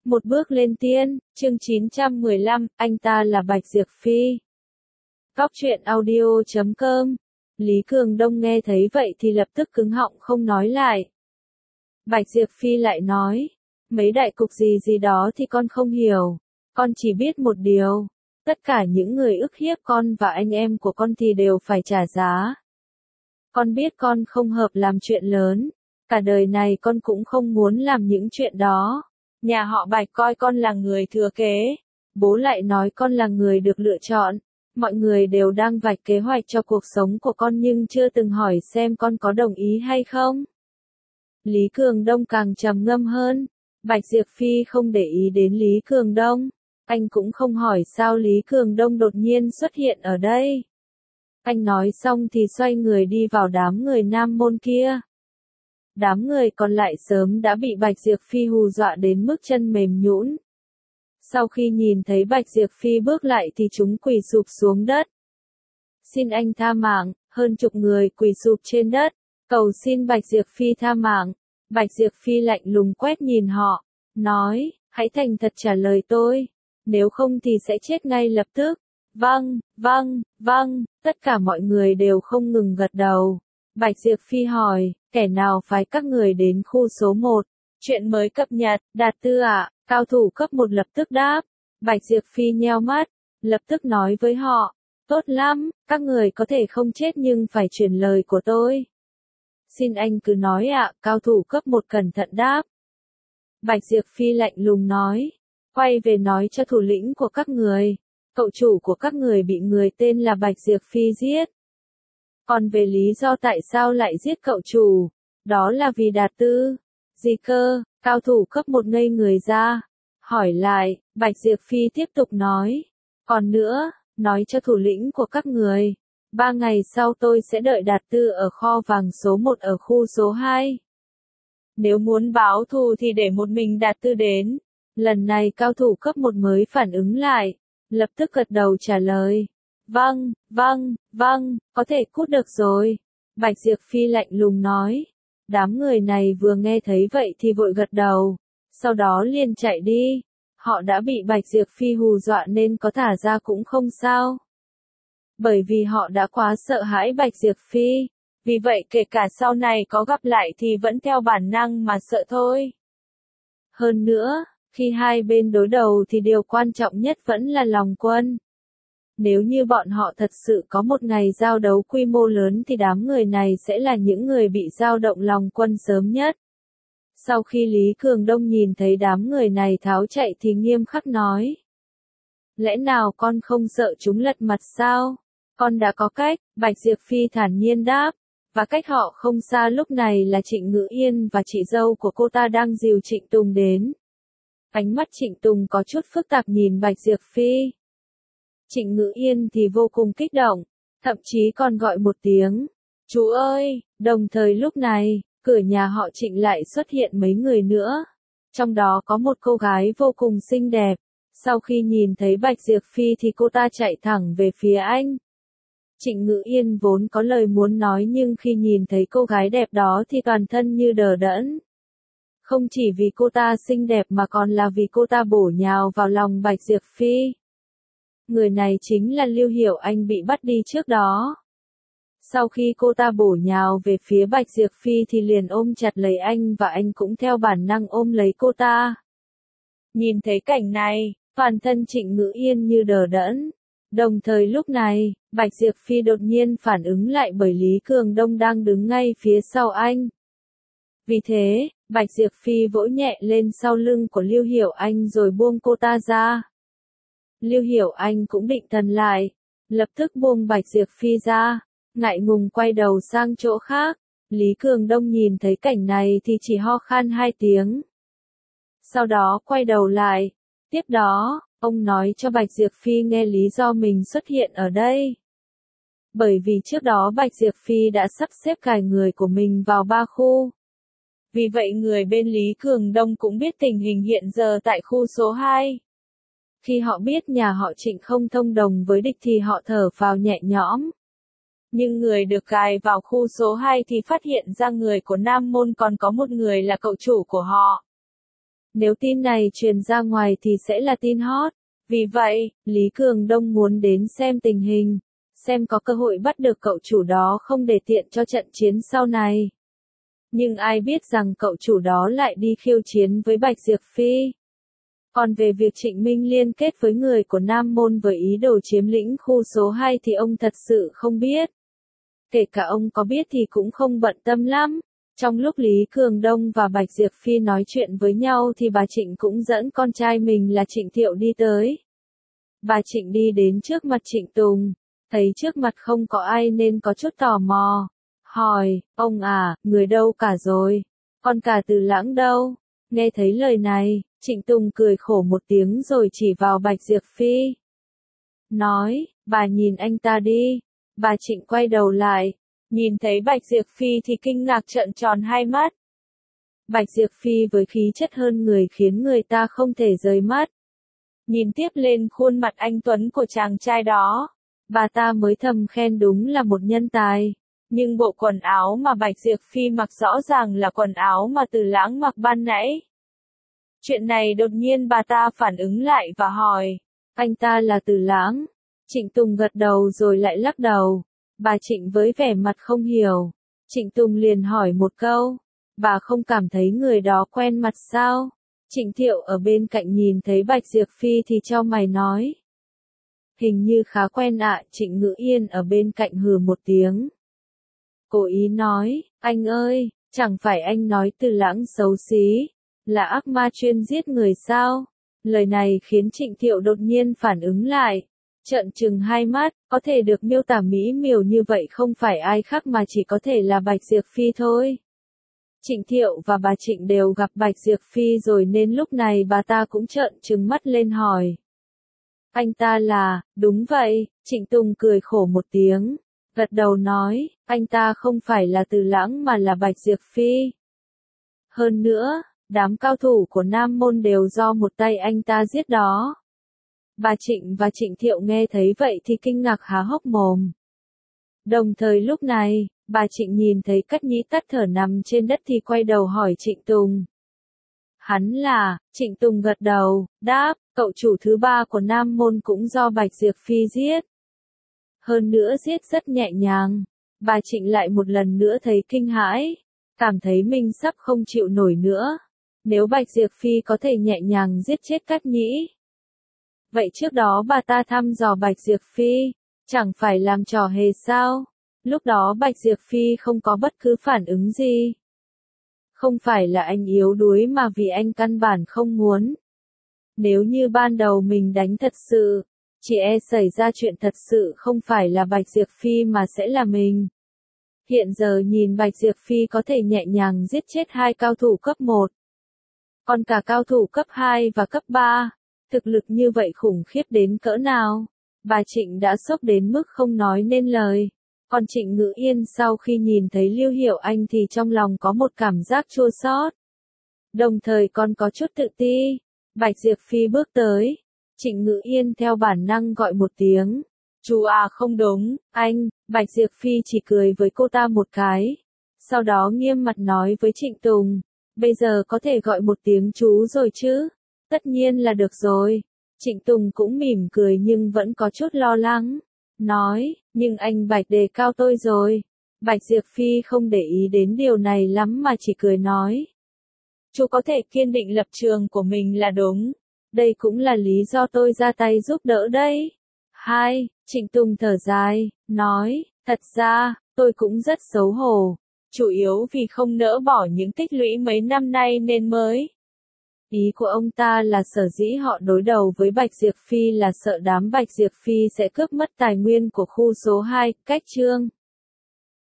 Một bước lên tiên, chương 915, anh ta là Bạch Diệp Phi. Góc truyện audio.com. Lý Cường Đông nghe thấy vậy thì lập tức cứng họng không nói lại. Bạch Diệp Phi lại nói, mấy đại cục gì đó thì con không hiểu, con chỉ biết một điều, tất cả những người ức hiếp con và anh em của con thì đều phải trả giá. Con biết con không hợp làm chuyện lớn, cả đời này con cũng không muốn làm những chuyện đó. Nhà họ Bạch coi con là người thừa kế, bố lại nói con là người được lựa chọn. Mọi người đều đang vạch kế hoạch cho cuộc sống của con nhưng chưa từng hỏi xem con có đồng ý hay không. Lý Cường Đông càng trầm ngâm hơn. Bạch Diệp Phi không để ý đến Lý Cường Đông. Anh cũng không hỏi sao Lý Cường Đông đột nhiên xuất hiện ở đây. Anh nói xong thì xoay người đi vào đám người Nam Môn kia. Đám người còn lại sớm đã bị Bạch Diệp Phi hù dọa đến mức chân mềm nhũn. Sau khi nhìn thấy Bạch Diệp Phi bước lại thì chúng quỳ sụp xuống đất. Xin anh tha mạng, hơn chục người quỳ sụp trên đất, cầu xin Bạch Diệp Phi tha mạng. Bạch Diệp Phi lạnh lùng quét nhìn họ, nói, hãy thành thật trả lời tôi, nếu không thì sẽ chết ngay lập tức. Vâng, tất cả mọi người đều không ngừng gật đầu. Bạch Diệp Phi hỏi, kẻ nào phái các người đến khu số 1? Chuyện mới cập nhật, Đạt Tư ạ, cao thủ cấp 1 lập tức đáp. Bạch Diệp Phi nheo mắt, lập tức nói với họ, tốt lắm, các người có thể không chết nhưng phải truyền lời của tôi. Xin anh cứ nói ạ, cao thủ cấp 1 cẩn thận đáp. Bạch Diệp Phi lạnh lùng nói, quay về nói cho thủ lĩnh của các người, cậu chủ của các người bị người tên là Bạch Diệp Phi giết. Còn về lý do tại sao lại giết cậu chủ, đó là vì Đạt Tư. Gì cơ? Cao thủ cấp 1 ngây người ra. Hỏi lại, Bạch Diệp Phi tiếp tục nói. Còn nữa, nói cho thủ lĩnh của các người. 3 ngày sau tôi sẽ đợi Đạt Tư ở kho vàng số 1 ở khu số 2. Nếu muốn báo thù thì để một mình Đạt Tư đến. Lần này cao thủ cấp 1 mới phản ứng lại. Lập tức gật đầu trả lời. Vâng, có thể cút được rồi. Bạch Diệp Phi lạnh lùng nói. Đám người này vừa nghe thấy vậy thì vội gật đầu, sau đó liền chạy đi. Họ đã bị Bạch Diệp Phi hù dọa nên có thả ra cũng không sao. Bởi vì họ đã quá sợ hãi Bạch Diệp Phi, vì vậy kể cả sau này có gặp lại thì vẫn theo bản năng mà sợ thôi. Hơn nữa, khi hai bên đối đầu thì điều quan trọng nhất vẫn là lòng quân. Nếu như bọn họ thật sự có một ngày giao đấu quy mô lớn thì đám người này sẽ là những người bị dao động lòng quân sớm nhất. Sau khi Lý Cường Đông nhìn thấy đám người này tháo chạy thì nghiêm khắc nói. Lẽ nào con không sợ chúng lật mặt sao? Con đã có cách, Bạch Diệp Phi thản nhiên đáp. Và cách họ không xa lúc này là Trịnh Ngữ Yên và chị dâu của cô ta đang dìu Trịnh Tùng đến. Ánh mắt Trịnh Tùng có chút phức tạp nhìn Bạch Diệp Phi. Trịnh Ngữ Yên thì vô cùng kích động, thậm chí còn gọi một tiếng, chú ơi, đồng thời lúc này, cửa nhà họ Trịnh lại xuất hiện mấy người nữa. Trong đó có một cô gái vô cùng xinh đẹp, sau khi nhìn thấy Bạch Diệp Phi thì cô ta chạy thẳng về phía anh. Trịnh Ngữ Yên vốn có lời muốn nói nhưng khi nhìn thấy cô gái đẹp đó thì toàn thân như đờ đẫn. Không chỉ vì cô ta xinh đẹp mà còn là vì cô ta bổ nhào vào lòng Bạch Diệp Phi. Người này chính là Lưu Hiểu Anh bị bắt đi trước đó. Sau khi cô ta bổ nhào về phía Bạch Diệp Phi thì liền ôm chặt lấy anh và anh cũng theo bản năng ôm lấy cô ta. Nhìn thấy cảnh này, toàn thân Trịnh Ngữ Yên như đờ đẫn. Đồng thời lúc này, Bạch Diệp Phi đột nhiên phản ứng lại bởi Lý Cường Đông đang đứng ngay phía sau anh. Vì thế, Bạch Diệp Phi vỗ nhẹ lên sau lưng của Lưu Hiểu Anh rồi buông cô ta ra. Lưu Hiểu Anh cũng định thần lại, lập tức buông Bạch Diệp Phi ra, ngại ngùng quay đầu sang chỗ khác. Lý Cường Đông nhìn thấy cảnh này thì chỉ ho khan 2 tiếng. Sau đó quay đầu lại, tiếp đó, ông nói cho Bạch Diệp Phi nghe lý do mình xuất hiện ở đây. Bởi vì trước đó Bạch Diệp Phi đã sắp xếp cài người của mình vào 3 khu. Vì vậy người bên Lý Cường Đông cũng biết tình hình hiện giờ tại khu số 2. Khi họ biết nhà họ Trịnh không thông đồng với địch thì họ thở phào nhẹ nhõm. Nhưng người được cài vào khu số 2 thì phát hiện ra người của Nam Môn còn có một người là cậu chủ của họ. Nếu tin này truyền ra ngoài thì sẽ là tin hot. Vì vậy, Lý Cường Đông muốn đến xem tình hình, xem có cơ hội bắt được cậu chủ đó không để tiện cho trận chiến sau này. Nhưng ai biết rằng cậu chủ đó lại đi khiêu chiến với Bạch Diệp Phi. Còn về việc Trịnh Minh liên kết với người của Nam Môn với ý đồ chiếm lĩnh khu số 2 thì ông thật sự không biết. Kể cả ông có biết thì cũng không bận tâm lắm. Trong lúc Lý Cường Đông và Bạch Diệp Phi nói chuyện với nhau thì bà Trịnh cũng dẫn con trai mình là Trịnh Thiệu đi tới. Bà Trịnh đi đến trước mặt Trịnh Tùng, thấy trước mặt không có ai nên có chút tò mò. Hỏi, ông à, người đâu cả rồi? Con cả Từ Lãng đâu? Nghe thấy lời này, Trịnh Tùng cười khổ một tiếng rồi chỉ vào Bạch Diệp Phi. Nói, bà nhìn anh ta đi. Bà Trịnh quay đầu lại, nhìn thấy Bạch Diệp Phi thì kinh ngạc trợn tròn hai mắt. Bạch Diệp Phi với khí chất hơn người khiến người ta không thể rời mắt. Nhìn tiếp lên khuôn mặt anh tuấn của chàng trai đó, bà ta mới thầm khen đúng là một nhân tài. Nhưng bộ quần áo mà Bạch Diệp Phi mặc rõ ràng là quần áo mà Từ Lãng mặc ban nãy. Chuyện này đột nhiên bà ta phản ứng lại và hỏi, anh ta là Từ Lãng? Trịnh Tùng gật đầu rồi lại lắc đầu. Bà Trịnh với vẻ mặt không hiểu. Trịnh Tùng liền hỏi một câu, bà không cảm thấy người đó quen mặt sao? Trịnh Thiệu ở bên cạnh nhìn thấy Bạch Diệp Phi thì chau mày nói. Hình như khá quen ạ. Trịnh Ngữ Yên ở bên cạnh hừ một tiếng. Cố ý nói, anh ơi, chẳng phải anh nói Từ Lãng xấu xí, là ác ma chuyên giết người sao? Lời này khiến Trịnh Thiệu đột nhiên phản ứng lại. Trợn trừng hai mắt, có thể được miêu tả mỹ miều như vậy không phải ai khác mà chỉ có thể là Bạch Diệp Phi thôi. Trịnh Thiệu và bà Trịnh đều gặp Bạch Diệp Phi rồi nên lúc này bà ta cũng trợn trừng mắt lên hỏi. Anh ta là, đúng vậy, Trịnh Tùng cười khổ một tiếng, gật đầu nói, anh ta không phải là Từ Lãng mà là Bạch Diệp Phi. Hơn nữa, đám cao thủ của Nam Môn đều do một tay anh ta giết đó. Bà Trịnh và Trịnh Thiệu nghe thấy vậy thì kinh ngạc há hốc mồm. Đồng thời lúc này, bà Trịnh nhìn thấy Cát Nhĩ tắt thở nằm trên đất thì quay đầu hỏi Trịnh Tùng. Hắn là, Trịnh Tùng gật đầu, đáp, cậu chủ thứ ba của Nam Môn cũng do Bạch Diệp Phi giết. Hơn nữa giết rất nhẹ nhàng. Bà Trịnh lại một lần nữa thấy kinh hãi, cảm thấy mình sắp không chịu nổi nữa. Nếu Bạch Diệp Phi có thể nhẹ nhàng giết chết Cát Nhĩ, vậy trước đó bà ta thăm dò Bạch Diệp Phi, chẳng phải làm trò hề sao? Lúc đó Bạch Diệp Phi không có bất cứ phản ứng gì. Không phải là anh yếu đuối mà vì anh căn bản không muốn. Nếu như ban đầu mình đánh thật sự, chỉ e xảy ra chuyện thật sự không phải là Bạch Diệp Phi mà sẽ là mình. Hiện giờ nhìn Bạch Diệp Phi có thể nhẹ nhàng giết chết hai cao thủ cấp 1. Còn cả cao thủ cấp 2 và cấp 3. Thực lực như vậy khủng khiếp đến cỡ nào? Bà Trịnh đã sốc đến mức không nói nên lời. Còn Trịnh Ngữ Yên sau khi nhìn thấy Lưu Hiểu Anh thì trong lòng có một cảm giác chua xót. Đồng thời còn có chút tự ti. Bạch Diệp Phi bước tới. Trịnh Ngữ Yên theo bản năng gọi một tiếng. Chú à không đúng, anh. Bạch Diệp Phi chỉ cười với cô ta một cái. Sau đó nghiêm mặt nói với Trịnh Tùng. Bây giờ có thể gọi một tiếng chú rồi chứ? Tất nhiên là được rồi. Trịnh Tùng cũng mỉm cười nhưng vẫn có chút lo lắng. Nói, nhưng anh Bạch đề cao tôi rồi. Bạch Diệp Phi không để ý đến điều này lắm mà chỉ cười nói. Chú có thể kiên định lập trường của mình là đúng. Đây cũng là lý do tôi ra tay giúp đỡ đây. Hai, Trịnh Tùng thở dài, nói, thật ra, tôi cũng rất xấu hổ. Chủ yếu vì không nỡ bỏ những tích lũy mấy năm nay nên mới. Ý của ông ta là sở dĩ họ đối đầu với Bạch Diệp Phi là sợ đám Bạch Diệp Phi sẽ cướp mất tài nguyên của khu số 2, cách chương.